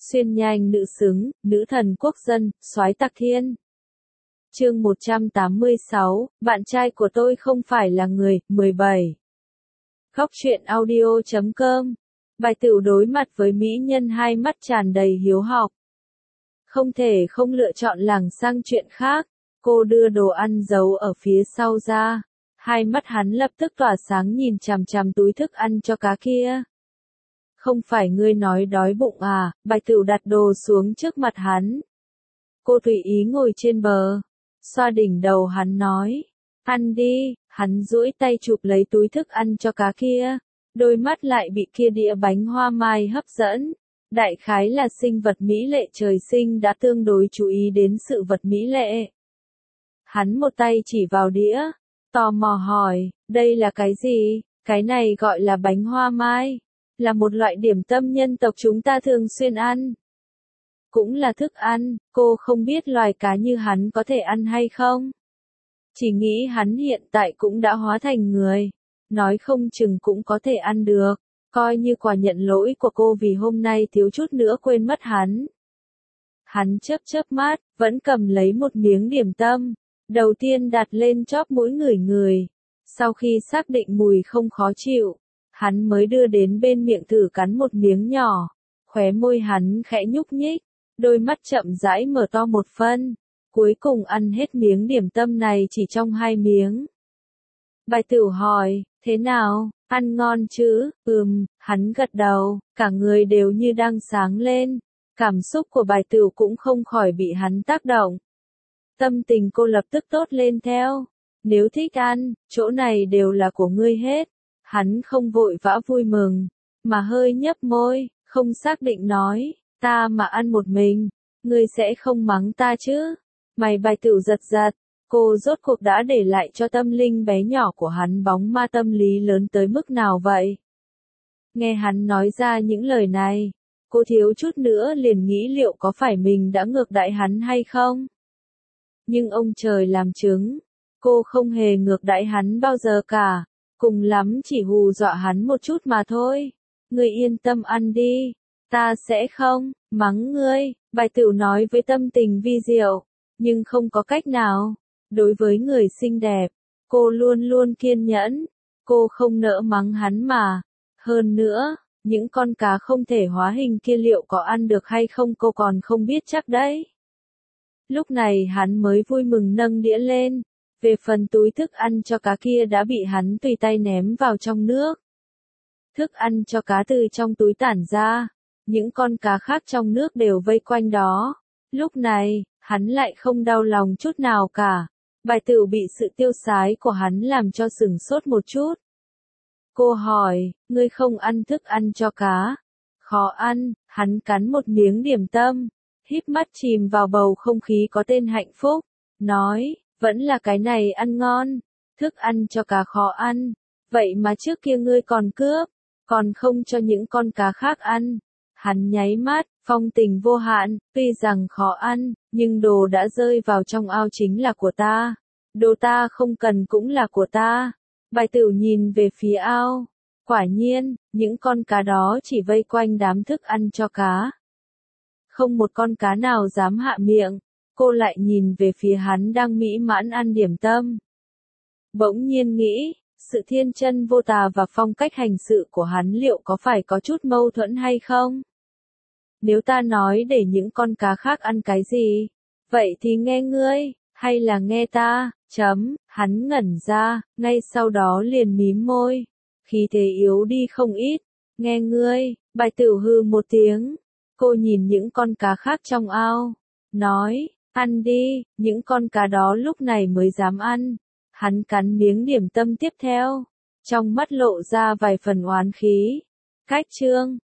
Xuyên nhanh nữ xứng, nữ thần quốc dân, soái tặc thiên. Chương 186, bạn trai của tôi không phải là người, 17. Góc truyện audio.com. Bài tửu đối mặt với mỹ nhân hai mắt tràn đầy hiếu học. Không thể không lựa chọn lảng sang chuyện khác, cô đưa đồ ăn giấu ở phía sau ra. Hai mắt hắn lập tức tỏa sáng nhìn chằm chằm túi thức ăn cho cá kia. Không phải ngươi nói đói bụng à? Bạch Tửu đặt đồ xuống trước mặt hắn. Cô tùy ý ngồi trên bờ, xoa đỉnh đầu hắn nói, ăn đi. Hắn duỗi tay chụp lấy túi thức ăn cho cá kia, đôi mắt lại bị kia đĩa bánh hoa mai hấp dẫn. Đại khái là sinh vật mỹ lệ trời sinh đã tương đối chú ý đến sự vật mỹ lệ. Hắn một tay chỉ vào đĩa, tò mò hỏi, đây là cái gì? Cái này gọi là bánh hoa mai, là một loại điểm tâm nhân tộc chúng ta thường xuyên ăn. Cũng là thức ăn, cô không biết loài cá như hắn có thể ăn hay không. Chỉ nghĩ hắn hiện tại cũng đã hóa thành người, nói không chừng cũng có thể ăn được, coi như quà nhận lỗi của cô vì hôm nay thiếu chút nữa quên mất hắn. Hắn chớp chớp mắt, vẫn cầm lấy một miếng điểm tâm, đầu tiên đặt lên chóp mũi ngửi, sau khi xác định mùi không khó chịu, hắn mới đưa đến bên miệng thử cắn một miếng nhỏ, khóe môi hắn khẽ nhúc nhích, đôi mắt chậm rãi mở to một phân, cuối cùng ăn hết miếng điểm tâm này chỉ trong 2 miếng. Bạch Tửu hỏi, thế nào, ăn ngon chứ? Hắn gật đầu, cả người đều như đang sáng lên, cảm xúc của Bạch Tửu cũng không khỏi bị hắn tác động. Tâm tình cô lập tức tốt lên theo, nếu thích ăn, chỗ này đều là của ngươi hết. Hắn không vội vã vui mừng, mà hơi nhấp môi, không xác định nói, ta mà ăn một mình, ngươi sẽ không mắng ta chứ? Mày Bạch Tửu giật giật, cô rốt cuộc đã để lại cho tâm linh bé nhỏ của hắn bóng ma tâm lý lớn tới mức nào vậy? Nghe hắn nói ra những lời này, cô thiếu chút nữa liền nghĩ liệu có phải mình đã ngược đãi hắn hay không? Nhưng ông trời làm chứng, cô không hề ngược đãi hắn bao giờ cả, cùng lắm chỉ hù dọa hắn một chút mà thôi. Ngươi yên tâm ăn đi, ta sẽ không mắng ngươi, Bạch Tửu nói với tâm tình vi diệu, nhưng không có cách nào. Đối với người xinh đẹp, cô luôn luôn kiên nhẫn, cô không nỡ mắng hắn mà. Hơn nữa, những con cá không thể hóa hình kia liệu có ăn được hay không cô còn không biết chắc đấy. Lúc này hắn mới vui mừng nâng đĩa lên, về phần túi thức ăn cho cá kia đã bị hắn tùy tay ném vào trong nước. Thức ăn cho cá từ trong túi tản ra, những con cá khác trong nước đều vây quanh đó. Lúc này, hắn lại không đau lòng chút nào cả. Bạch Tửu bị sự tiêu sái của hắn làm cho sửng sốt một chút. Cô hỏi, ngươi không ăn thức ăn cho cá? Khó ăn. Hắn cắn một miếng điểm tâm, híp mắt chìm vào bầu không khí có tên hạnh phúc, nói, vẫn là cái này ăn ngon, thức ăn cho cá khó ăn, vậy mà trước kia ngươi còn cướp, còn không cho những con cá khác ăn. Hắn nháy mắt, phong tình vô hạn, tuy rằng khó ăn, nhưng đồ đã rơi vào trong ao chính là của ta. Đồ ta không cần cũng là của ta. Bạch Tửu nhìn về phía ao. Quả nhiên, những con cá đó chỉ vây quanh đám thức ăn cho cá. Không một con cá nào dám hạ miệng. Cô lại nhìn về phía hắn đang mỹ mãn ăn điểm tâm. Bỗng nhiên nghĩ, sự thiên chân vô tà và phong cách hành sự của hắn liệu có phải có chút mâu thuẫn hay không? Nếu ta nói để những con cá khác ăn cái gì, vậy thì nghe ngươi, hay là nghe ta? Hắn ngẩn ra, ngay sau đó liền mím môi, khí thế yếu đi không ít. Nghe ngươi. Bạch Tửu hừ một tiếng, cô nhìn những con cá khác trong ao, nói, ăn đi. Những con cá đó lúc này mới dám ăn. Hắn cắn miếng điểm tâm tiếp theo, trong mắt lộ ra vài phần oán khí. Cách chương